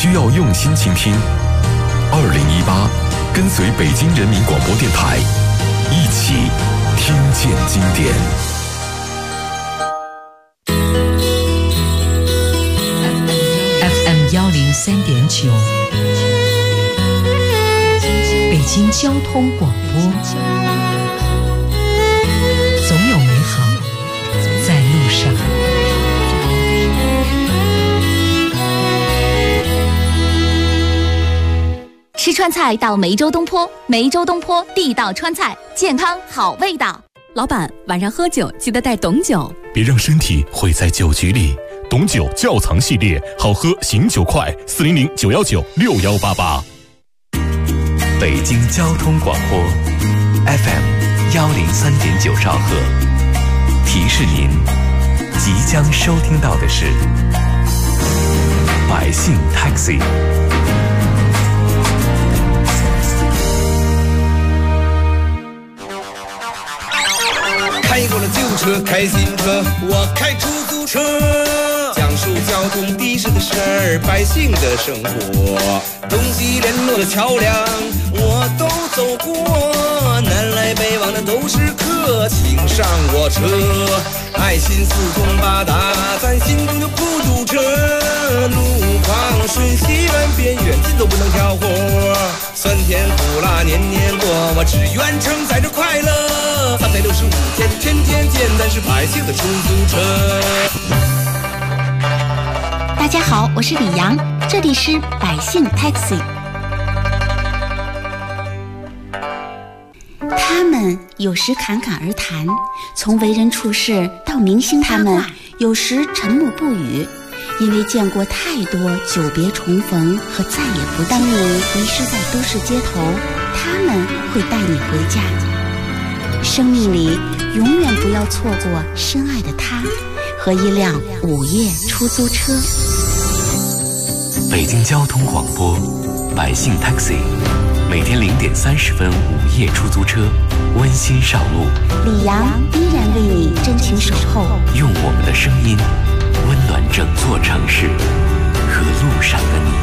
需要用心倾听。2018，跟随北京人民广播电台，一起听见经典。 FM103.9，北京交通广播，总有美好在路上。 吃川菜到梅州东坡，梅州东坡地道川菜，健康好味道。 老板，晚上喝酒记得带董酒， 别让身体毁在酒局里。董酒窖藏系列，好喝醒酒快，400-919-6188。 北京交通广播 FM103.9兆赫，提示您即将收听到的是百姓 Taxi。 开过了旧车，开新车，我开出租车，讲述交通的士的事儿，百姓的生活，东西联络的桥梁我都走过，南来北往的都是客，请上我车，爱心四通八达，咱心中就不堵车，路况顺西弯边远近都不能挑活，酸甜苦辣年年过，我只愿承载着快乐，365天天天见，咱是百姓的出租车。 大家好，我是李阳，这里是百姓 Taxi。 他们有时侃侃而谈，从为人处事到明星八卦，他们有时沉默不语，因为见过太多久别重逢和再也不见。当你迷失在都市街头，他们会带你回家。生命里永远不要错过深爱的他和一辆午夜出租车。 北京交通广播百姓 Taxi， 每天0点30分午夜出租车，温馨上路。 李阳依然为你真情守候， 用我们的声音温暖整座城市和路上的你。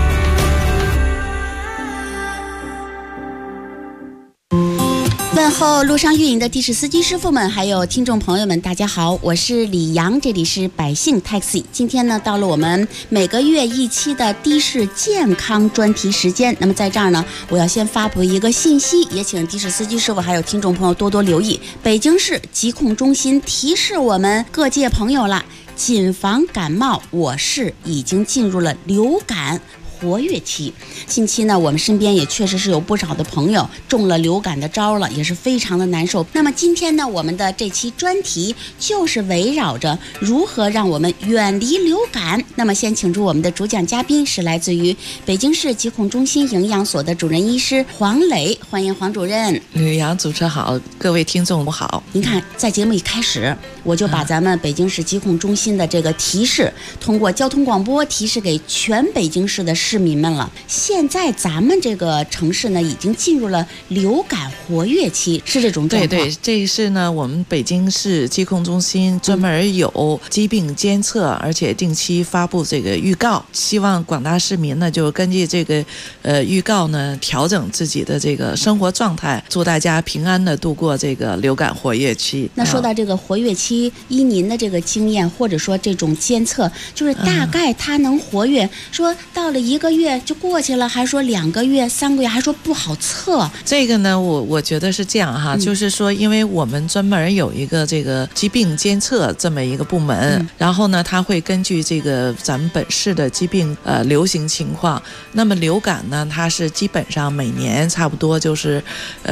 问候路上运营的的士司机师傅们，还有听众朋友们，大家好，我是李阳，这里是百姓 Taxi。 今天呢，到了我们每个月一期的的士健康专题时间。那么在这儿呢，我要先发布一个信息，也请的士司机师傅还有听众朋友多多留意。北京市疾控中心提示我们各界朋友了，谨防感冒，我市已经进入了流感活跃期。近期呢，我们身边也确实是有不少的朋友中了流感的招了，也是非常的难受。那么今天呢，我们的这期专题就是围绕着如何让我们远离流感。那么先请出我们的主讲嘉宾，是来自于北京市疾控中心营养所的主任医师黄磊，欢迎黄主任。 吕阳主持好，各位听众好。 您看，在节目一开始，我就把咱们北京市疾控中心的这个提示，通过交通广播提示给全北京市的市民们了。现在咱们这个城市呢，已经进入了流感活跃期，是这种状况。 对对，这是呢，我们北京市疾控中心专门有疾病监测，而且定期发布这个预告，希望广大市民呢就根据这个预告呢，调整自己的这个生活状态，祝大家平安的度过这个流感活跃期。 那说到这个活跃期，依您的这个经验，或者说这种监测，就是大概它能活跃，说到了1个月就过去了，还说2个月、3个月，还说不好测。 这个呢，我觉得是这样哈，就是说，因为我们专门有一个这个疾病监测这么一个部门，然后呢，它会根据这个咱们本市的疾病流行情况，那么流感呢，它是基本上每年差不多就是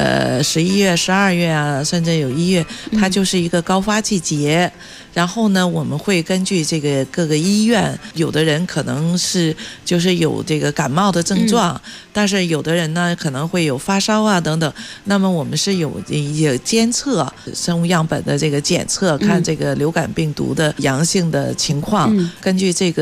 11月、12月啊，甚至有1月，它就是一个高发季节。然后呢，我们会根据这个各个医院，有的人可能是就是有这个感冒的症状，但是有的人呢可能会有发烧啊等等。那么我们是有监测生物样本的这个检测，看这个流感病毒的阳性的情况，根据这个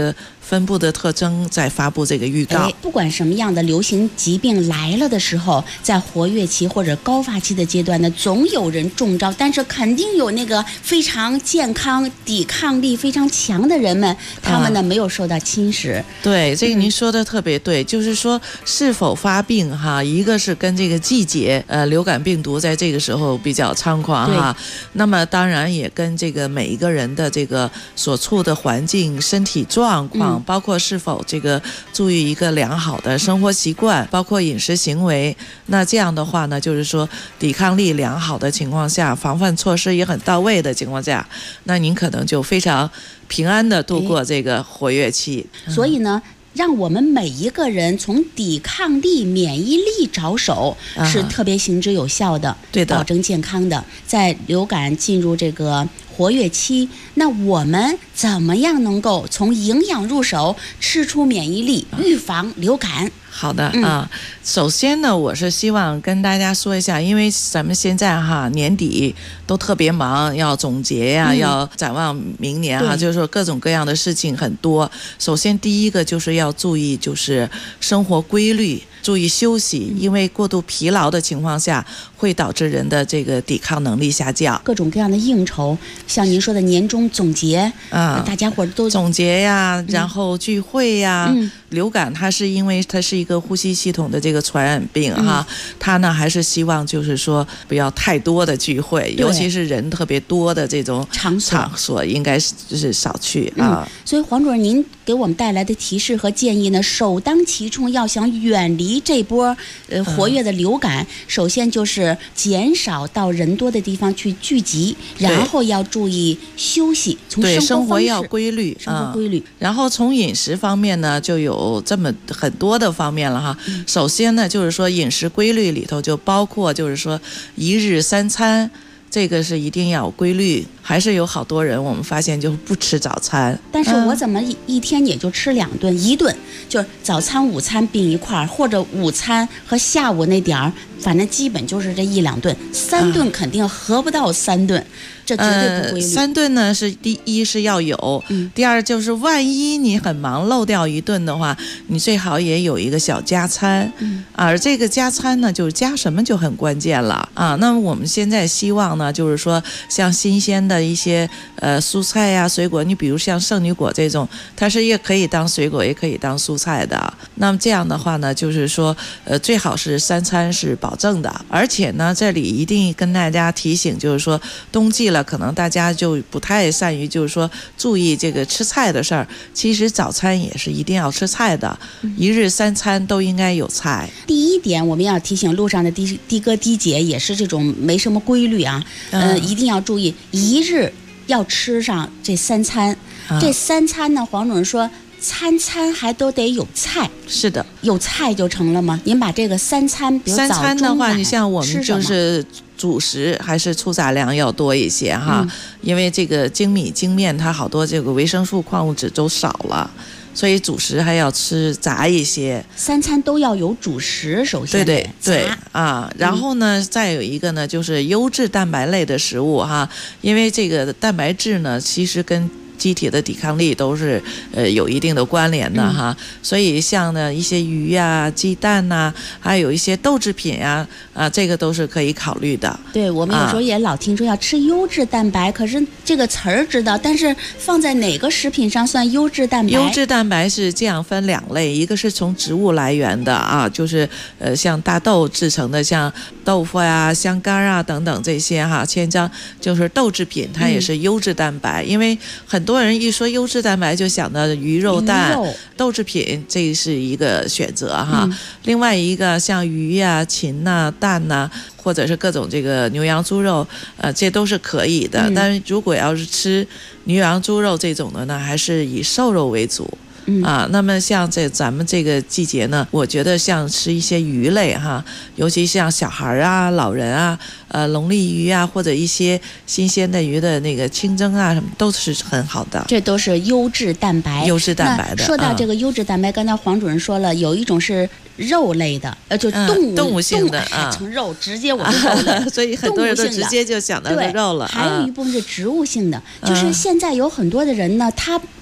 分布的特征再发布这个预告。 不管什么样的流行疾病来了的时候，在活跃期或者高发期的阶段呢，总有人中招，但是肯定有那个非常健康、抵抗力非常强的人们，他们呢没有受到侵蚀。 对，这个您说的特别对，就是说是否发病哈，一个是跟这个季节，流感病毒在这个时候比较猖狂哈，那么当然也跟这个每一个人的这个所处的环境、身体状况，包括是否这个注意一个良好的生活习惯，包括饮食行为，那这样的话呢，就是说抵抗力良好的情况下，防范措施也很到位的情况下，那您可能就非常平安的度过这个活跃期。 所以呢，让我们每一个人从抵抗力、免疫力着手，是特别行之有效的， 对的， 保证健康的。在流感进入这个活跃期，那我们怎么样能够从营养入手，吃出免疫力，预防流感？ 好的啊，首先呢，我是希望跟大家说一下，因为咱们现在哈年底都特别忙，要总结呀，要展望明年哈，就是说各种各样的事情很多。首先第一个就是要注意，就是生活规律。注意休息，因为过度疲劳的情况下会导致人的这个抵抗能力下降。 各种各样的应酬，像您说的年终总结啊，大家伙都总结呀，然后聚会呀。流感它是因为它是一个呼吸系统的这个传染病哈，它呢还是希望就是说不要太多的聚会，尤其是人特别多的这种场所应该是少去啊。 所以黄主任，您给我们带来的提示和建议呢，首当其冲，要想远离这波活跃的流感，首先就是减少到人多的地方去聚集，然后要注意休息，从生活要规律， 生活规律。 然后从饮食方面呢，就有这么很多的方面了哈。首先呢，就是说饮食规律里头就包括就是说一日三餐。这个是一定要有规律，还是有好多人我们发现就不吃早餐。 但是我怎么一天也就吃2顿，一顿就是早餐、午餐并一块儿，或者午餐和下午那点儿，反正基本就是这1-2顿，3顿肯定合不到3顿。这绝对不规律。 3顿呢是第一是要有，第二就是万一你很忙漏掉1顿的话，你最好也有一个小加餐，而这个加餐呢就是加什么就很关键了啊。那么我们现在希望呢，就是说像新鲜的一些蔬菜呀、水果，你比如像圣女果这种，它是也可以当水果，也可以当蔬菜的。那么这样的话呢，就是说最好是3餐是保证的，而且呢，这里一定跟大家提醒，就是说冬季了。可能大家就不太善于就是说注意这个吃菜的事儿，其实早餐也是一定要吃菜的，一日3餐都应该有菜。 第一点，我们要提醒路上的的哥的姐也是这种没什么规律啊，一定要注意一日要吃上这3餐，这3餐呢，黄主任说餐餐还都得有菜。 是的， 有菜就成了吗？您把这个3餐，比如早中晚 3餐的话，你像我们就是主食还是粗杂粮要多一些哈，因为这个精米精面它好多这个维生素矿物质都少了，所以主食还要吃杂一些。 3餐都要有主食，首先对啊，然后呢，再有一个呢就是优质蛋白类的食物哈，因为这个蛋白质呢其实跟机体的抵抗力都是有一定的关联的哈，所以像呢一些鱼呀、鸡蛋呐，还有一些豆制品呀，这个都是可以考虑的。 对，我们有时候也老听说要吃优质蛋白，可是这个词儿知道，但是放在哪个食品上算优质蛋白？ 优质蛋白是这样分2类，一个是从植物来源的啊，就是像大豆制成的，像豆腐呀、香干啊等等这些哈，千张就是豆制品，它也是优质蛋白，因为很多人一说优质蛋白就想到鱼肉蛋，豆制品这是一个选择哈。另外一个像鱼呀、禽呐、蛋呐，或者是各种这个牛羊猪肉，这都是可以的。但是如果要是吃牛羊猪肉这种的呢，还是以瘦肉为主。那么像咱们这个季节呢，我觉得像吃一些鱼类哈，尤其像小孩啊、老人啊，龙利鱼啊，或者一些新鲜的鱼的那个清蒸啊，什么都是很好的。 这都是优质蛋白。优质蛋白的。 说到这个优质蛋白，刚才黄主任说了，有一种是肉类的，就动物性的成肉，直接我就肉类， 所以很多人都直接就想到是肉了。 还有一部分是植物性的，就是现在有很多的人呢，他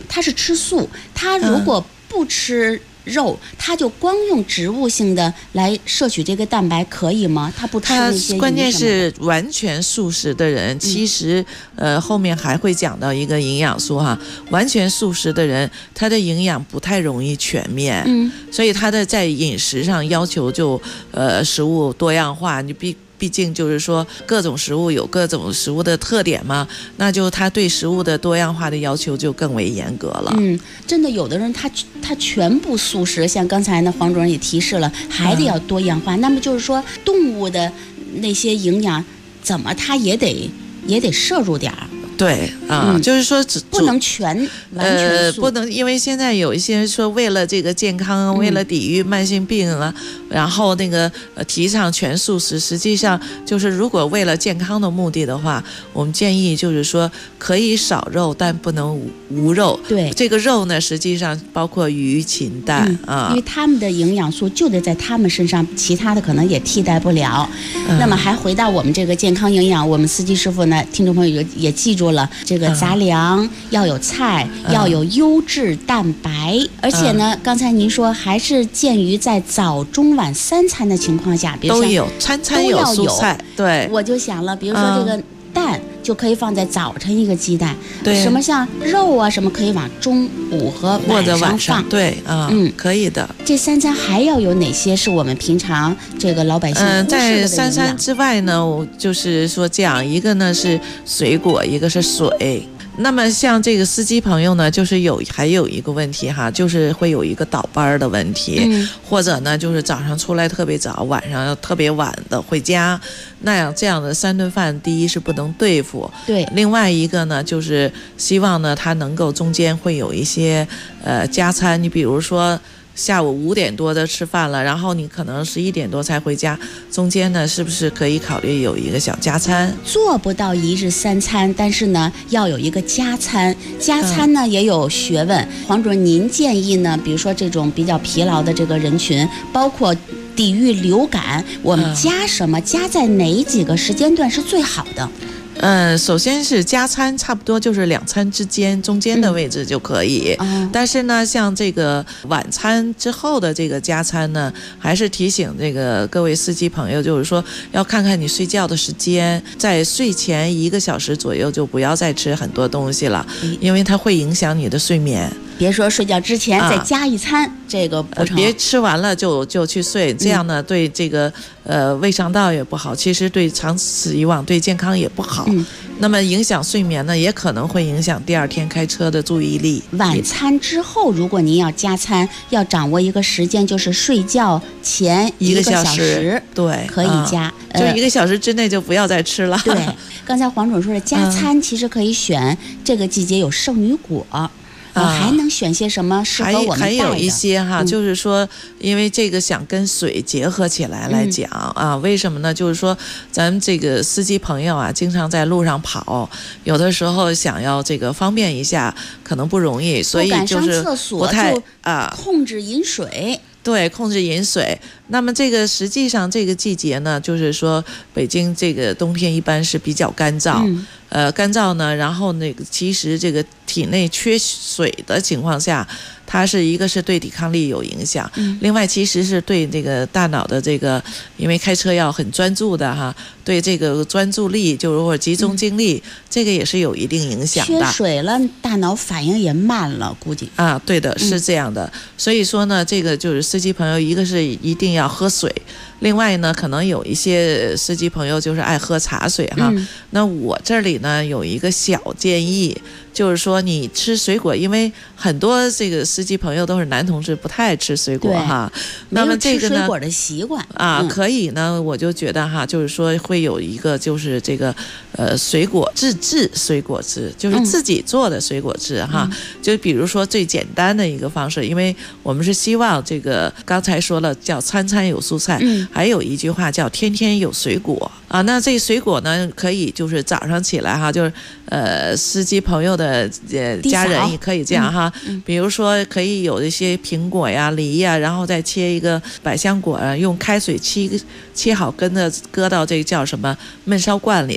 他是吃素，他如果不吃肉，他就光用植物性的来摄取这个蛋白可以吗？他不吃那些关键是完全素食的人，其实后面还会讲到一个营养素哈，完全素食的人他的营养不太容易全面，所以他的在饮食上要求就食物多样化，你毕竟就是说各种食物有各种食物的特点嘛，那就他对食物的多样化的要求就更为严格了。 真的有的人他全部素食，像刚才呢黄主任也提示了，还得要多样化。那么就是说动物的那些营养怎么他也得摄入点儿。 对啊，就是说不能完全素， 不能，因为现在有一些人说为了这个健康，为了抵御慢性病啊，然后那个提倡全素食，实际上就是如果为了健康的目的的话，我们建议就是说可以少肉，但不能无肉。 对， 这个肉呢，实际上包括鱼、禽蛋啊， 因为他们的营养素就得在他们身上，其他的可能也替代不了。那么还回到我们这个健康营养，我们司机师傅呢，听众朋友也记住了，这个杂粮要有菜，要有优质蛋白，而且呢，刚才您说还是鉴于在早中晚3餐的情况下，比如说都有餐有蔬菜。对， 我就想了，比如说这个蛋就可以放在早晨一个鸡蛋， 对， 什么像肉啊什么可以往中午和晚上放， 对可以的。 这3餐还要有哪些是我们平常这个老百姓忽视的在3餐之外呢，我就是说这样，一个呢是水果，一个是水。那么像这个司机朋友呢，就是还有一个问题哈，就是会有一个倒班的问题，或者呢就是早上出来特别早，晚上要特别晚的回家，那样这样的3顿饭，第一是不能对付， 对， 另外一个呢就是希望呢他能够中间会有一些加餐，你比如说下午5点多的吃饭了，然后你可能11点多才回家，中间呢是不是可以考虑有一个小加餐？ 做不到1日3餐，但是呢要有一个加餐。加餐呢也有学问。黄主任，您建议呢，比如说这种比较疲劳的这个人群，包括抵御流感，我们加什么？加在哪几个时间段是最好的？ 首先是加餐，差不多就是2餐之间中间的位置就可以。但是呢，像这个晚餐之后的这个加餐呢，还是提醒这个各位司机朋友，就是说要看看你睡觉的时间，在睡前1个小时左右就不要再吃很多东西了，因为它会影响你的睡眠。 别说睡觉之前再加一餐，这个不成。 别吃完了就去睡，这样呢对这个胃肠道也不好，其实对长此以往对健康也不好。那么影响睡眠呢，也可能会影响第2天开车的注意力。 晚餐之后，如果您要加餐，要掌握一个时间，就是睡觉前1个小时， 对， 可以加， 就1个小时之内就不要再吃了。 对，刚才黄总说的加餐，其实可以选这个季节有圣女果。还能选些什么适合我们带的？还有一些哈，就是说，因为这个想跟水结合起来讲啊，为什么呢？就是说，咱们这个司机朋友啊，经常在路上跑，有的时候想要这个方便一下，可能不容易，所以就是不太控制饮水。 对，控制饮水。那么这个实际上这个季节呢，就是说北京这个冬天一般是比较干燥，干燥呢，然后那个其实这个体内缺水的情况下，它是一个是对抵抗力有影响，另外其实是对这个大脑的这个，因为开车要很专注的哈，对这个专注力就是或者集中精力，这个也是有一定影响的。 缺水了，大脑反应也慢了，估计啊，对的，是这样的。所以说呢，这个就是司机朋友，一个是一定要喝水。另外呢，可能有一些司机朋友就是爱喝茶水哈。那我这里呢有一个小建议，就是说你吃水果，因为很多这个司机朋友都是男同志，不太爱吃水果哈。那么这个呢， 没有吃水果的习惯可以呢，我就觉得哈，就是说会有一个就是这个水果自制水果汁，就是自己做的水果汁哈。就比如说最简单的一个方式，因为我们是希望这个刚才说了叫餐餐有蔬菜。还有一句话叫天天有水果啊，那这水果呢，可以就是早上起来哈，就是司机朋友的家人也可以这样哈，比如说可以有一些苹果呀、梨呀，然后再切一个百香果，用开水切好根的，搁到这个叫什么焖烧罐里头，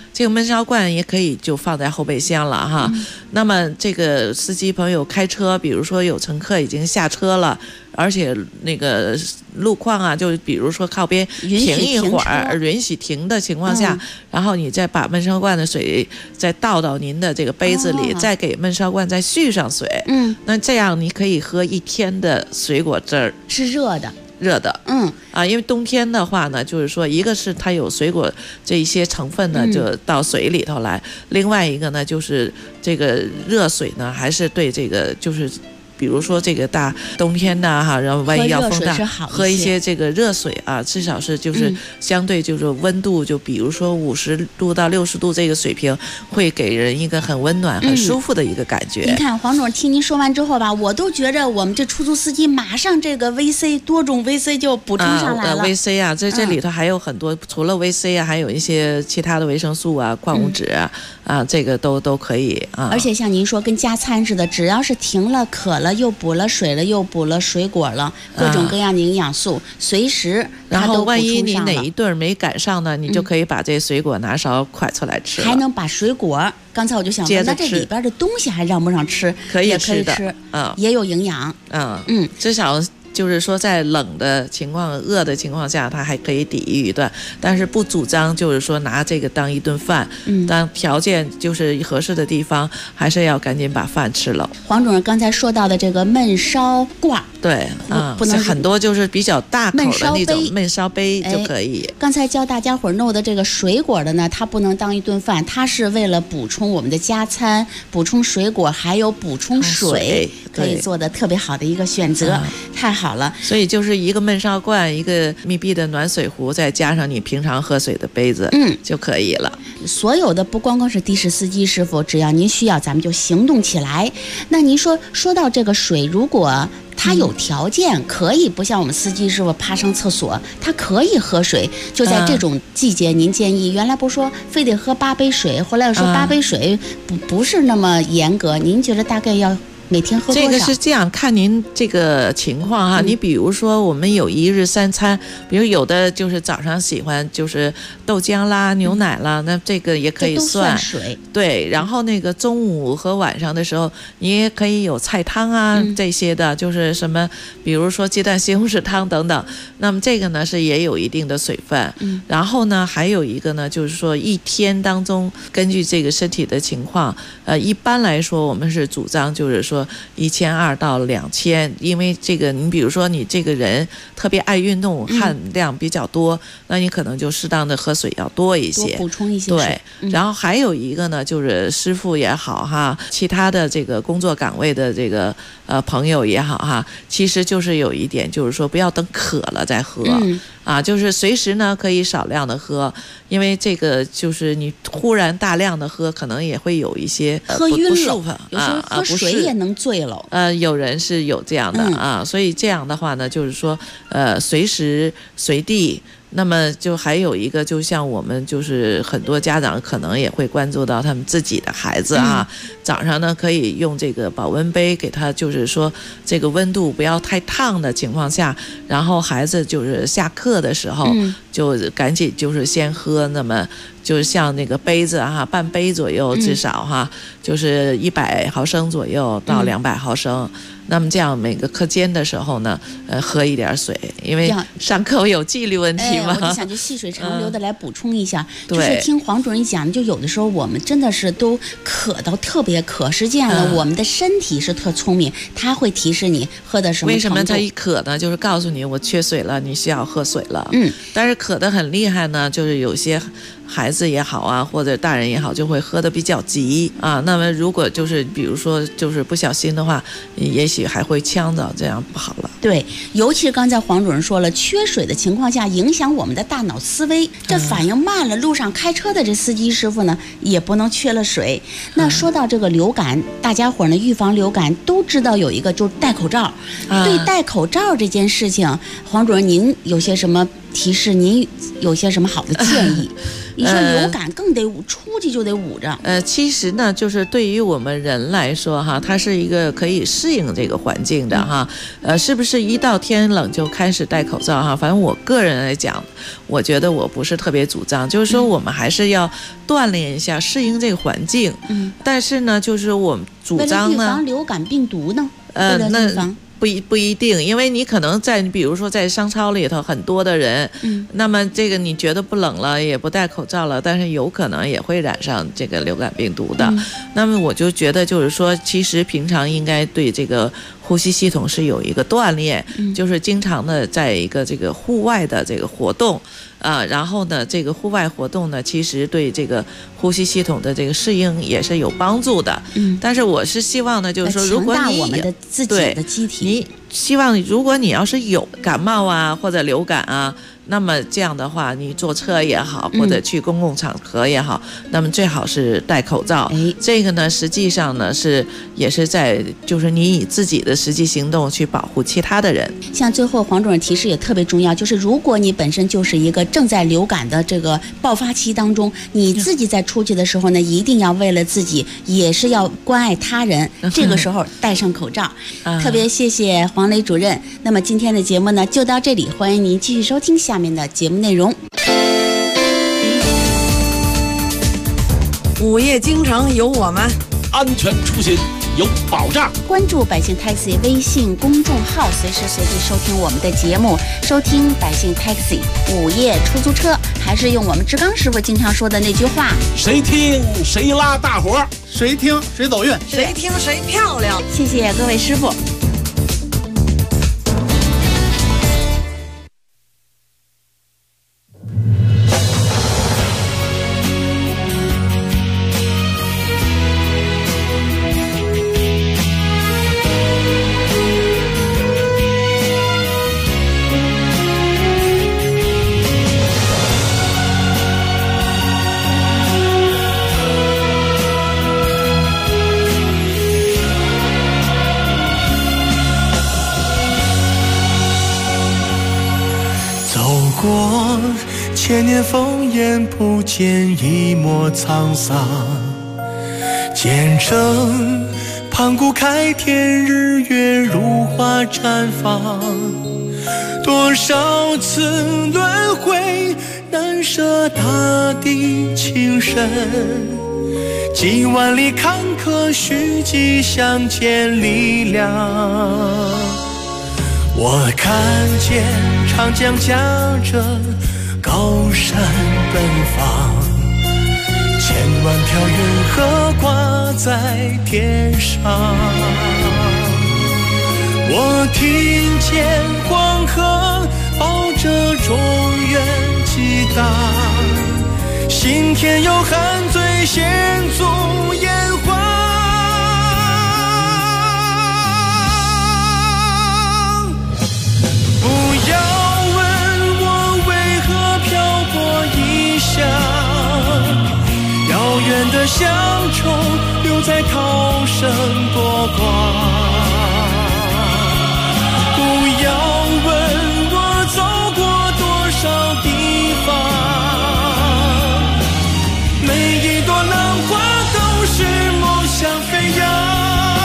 这个闷烧罐也可以就放在后备箱了哈。那么这个司机朋友开车，比如说有乘客已经下车了，而且那个路况啊，就比如说靠边停一会儿，允许停的情况下，然后你再把焖烧罐的水再倒到您的这个杯子里，再给焖烧罐再续上水。那这样你可以喝1天的水果汁儿， 是热的。 因为冬天的话呢，就是说一个是它有水果这一些成分呢就到水里头来，另外一个呢就是这个热水呢还是对这个就是比如说这个大冬天的哈，然后万一要风大，喝一些这个热水啊，至少是就是相对就是温度，就比如说50度到60度这个水平，会给人一个很温暖、很舒服的一个感觉。 你看黄总，听您说完之后吧，我都觉着我们这出租司机马上这个 VC 多种 VC 就补充上来了。 VC 啊，这里头还有很多，除了 VC 啊，还有一些其他的维生素啊、矿物质啊，这个都可以啊。 而且像您说跟加餐似的，只要是停了渴了又补了水了又补了水果了，各种各样的营养素随时它都补充上了。然后万一你哪一顿没赶上呢，你就可以把这水果拿勺蒯出来吃了， 还能把水果，刚才我就想问，那这里边的东西还让不让吃？ 可以吃的， 也有营养。 至少就是说在冷的情况、饿的情况下，它还可以抵御一段，但是不主张就是说拿这个当一顿饭。当条件就是合适的地方，还是要赶紧把饭吃了。 黄主任刚才说到的这个焖烧罐， 对不能很多就是比较大口的那种焖烧杯就可以。 刚才教大家伙弄的这个水果的呢，它不能当一顿饭，它是为了补充我们的加餐，补充水果，还有补充水，可以做的特别好的一个选择，太好了。 所以就是一个焖烧罐，一个密闭的暖水壶，再加上你平常喝水的杯子，就可以了。 所有的不光光是的士司机师傅，只要您需要，咱们就行动起来。那您说到这个水，如果他有条件可以不像我们司机师傅爬上厕所，他可以喝水，就在这种季节，您建议原来不说非得喝8杯水，后来又说8杯水不是那么严格，您觉得大概要每天喝多少？ 这个是这样，看您这个情况哈。你比如说我们有1日3餐，比如有的就是早上喜欢就是豆浆啦、牛奶啦，那这个也可以算水。 对，然后那个中午和晚上的时候，你也可以有菜汤啊，这些的，就是什么，比如说鸡蛋西红柿汤等等。那么这个呢是也有一定的水分。然后呢还有一个呢，就是说一天当中根据这个身体的情况，一般来说我们是主张就是说1200到2000，因为这个你比如说你这个人特别爱运动，汗量比较多，那你可能就适当的喝水要多一些， 多补充一些水。对，然后还有一个呢，就是师傅也好哈，其他的这个工作岗位的这个朋友也好哈，其实就是有一点就是说不要等渴了再喝。就是随时呢可以少量的喝，因为这个就是你忽然大量的喝，可能也会有一些喝晕了，有时候喝水也能醉了。 有人是有这样的所以这样的话呢，就是说随时随地。那么就还有一个，就像我们就是很多家长可能也会关注到他们自己的孩子早上呢可以用这个保温杯给他，就是说这个温度不要太烫的情况下，然后孩子就是下课的时候就赶紧就是先喝，那么就是像那个杯子半杯左右，至少就是100毫升左右到200毫升。那么这样每个课间的时候呢，喝一点水，因为上课有纪律问题嘛。 我就想就细水长流的来补充一下。就是听黄主任讲，就有的时候我们真的是都渴到特别渴，实际上呢，我们的身体是特聪明，它会提示你喝的什么程度。 为什么它一渴呢？就是告诉你我缺水了，你需要喝水了。但是渴得很厉害呢，就是有些孩子也好或者大人也好，就会喝得比较急那么如果就是比如说就是不小心的话，也许还会呛到，这样不好了。 对，尤其是刚才黄主任说了，缺水的情况下影响我们的大脑思维，这反应慢了，路上开车的这司机师傅呢也不能缺了水。那说到这个流感，大家伙呢预防流感都知道有一个就是戴口罩。对戴口罩这件事情，黄主任您有些什么提示，您有些什么好的建议？你说流感更得出去就得捂着。 其实呢，就是对于我们人来说哈，它是一个可以适应这个环境的哈。是不是一到天冷就开始戴口罩哈？反正我个人来讲，我觉得我不是特别主张，就是说我们还是要锻炼一下，适应这个环境。但是呢，就是我们主张呢， 为了预防流感病毒呢，那不一定，因为你可能比如说在商超里头很多的人，那么这个你觉得不冷了，也不戴口罩了，但是有可能也会染上这个流感病毒的。那么我就觉得就是说，其实平常应该对这个呼吸系统是有一个锻炼，就是经常的在一个这个户外的这个活动。然后呢，这个户外活动呢，其实对这个呼吸系统的这个适应也是有帮助的。但是我是希望呢，就是说，如果你我们的自己的机体， 你希望如果你要是有感冒啊或者流感啊，那么这样的话，你坐车也好，或者去公共场合也好，那么最好是戴口罩。这个呢，实际上呢也是在就是你以自己的实际行动去保护其他的人。 像最后黄主任提示也特别重要，就是如果你本身就是一个正在流感的这个爆发期当中，你自己在出去的时候呢，一定要为了自己，也是要关爱他人，这个时候戴上口罩。特别谢谢黄磊主任。那么今天的节目呢就到这里，欢迎您继续收听下面的节目内容。 午夜京城有我们， 安全出行有保障。 关注百姓 Taxi 微信公众号，随时随地收听我们的节目，收听百姓 Taxi 午夜出租车。还是用我们志刚师傅经常说的那句话： 谁听谁拉大伙， 谁听谁走运， 谁听谁漂亮。 谢谢各位师傅。 千年烽烟不见一抹沧桑，见证盘古开天，日月如花绽放。多少次轮回，难舍大地情深，几万里坎坷，虚迹相见力量。我看见长江夹着高山奔放，千万条云河挂在天上。我听见黄河抱着中原激荡，心田有汉醉先祖炎黄。不要问我为何漂泊异乡，遥远的乡愁留在涛声波光。不要问我走过多少地方，每一朵浪花都是梦想飞扬。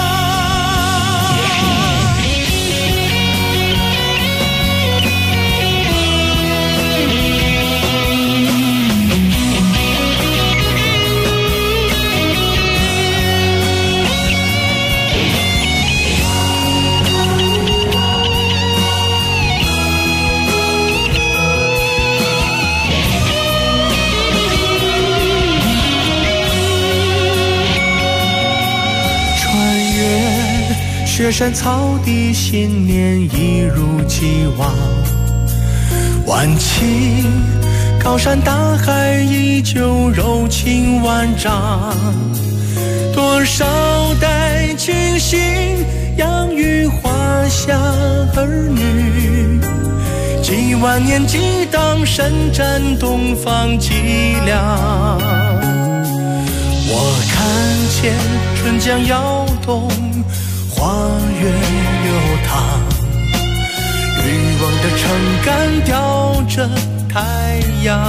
雪山草地，信念一如既往。万顷高山大海，依旧柔情万丈。多少代亲信养育华夏儿女，几万年激荡，伸展东方脊梁。我看见春江摇动，花月流淌，欲望的撑杆吊着太阳。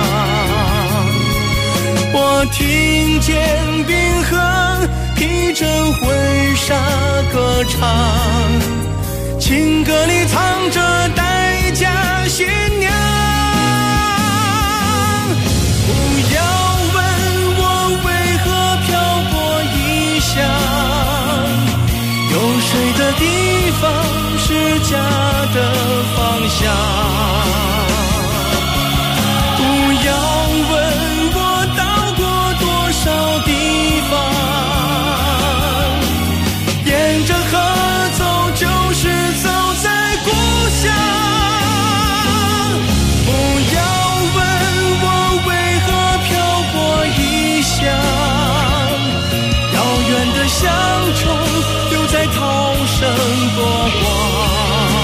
我听见冰河披着婚纱歌唱，情歌里藏着待嫁新娘。不要问我为何漂泊异乡，有水的地方是家的方向。不要问我到过多少地方，沿着河走就是走在故乡。不要问我为何漂泊异乡，遥远的乡愁留在涛声波光。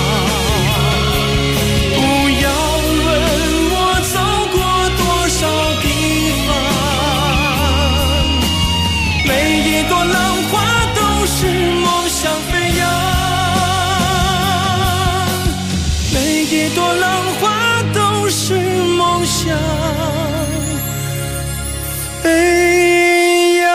一朵浪花都是梦想飞扬。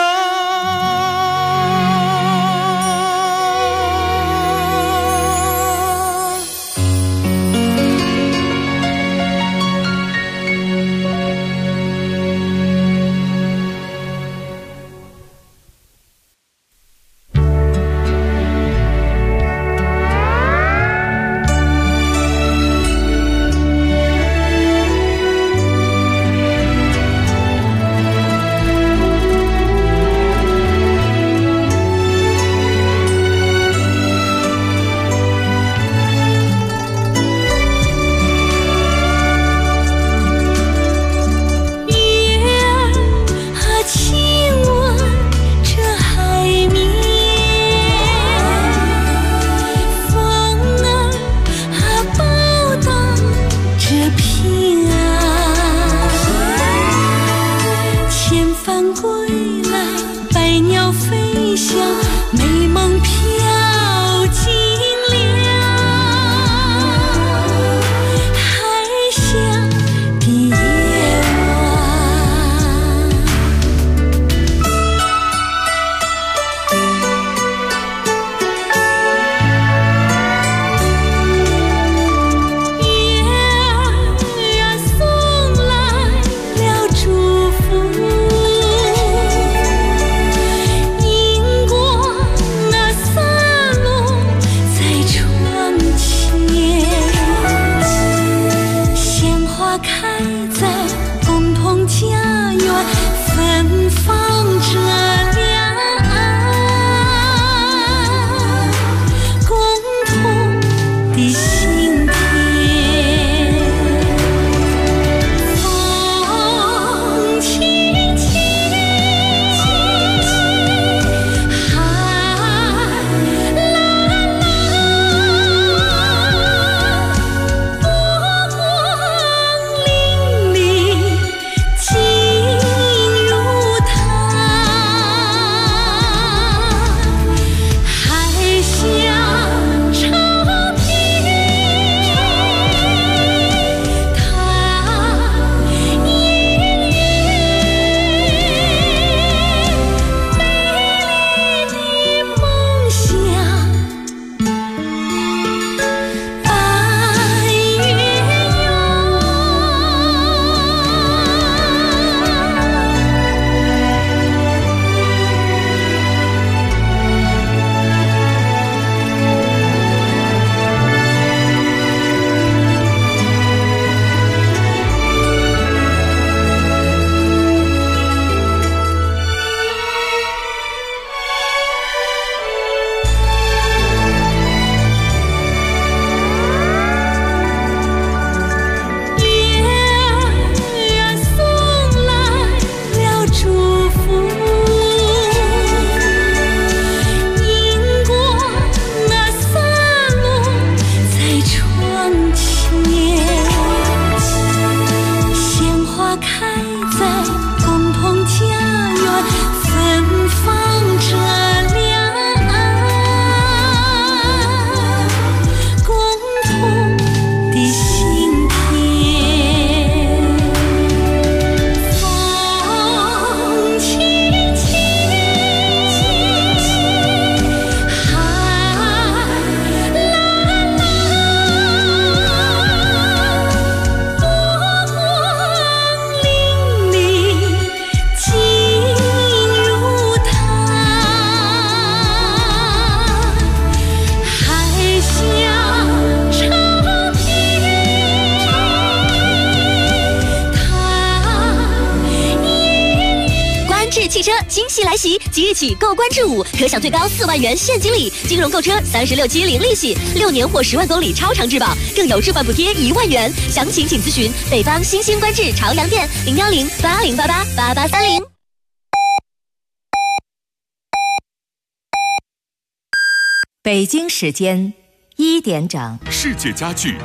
惊喜来袭！即日起购观致5，可享最高4万元现金礼，金融购车36期零利息，6年或10万公里超长质保，更有置换补贴1万元。详情请咨询北方新兴观致朝阳店01080888830。 北京时间1点整， 世界家具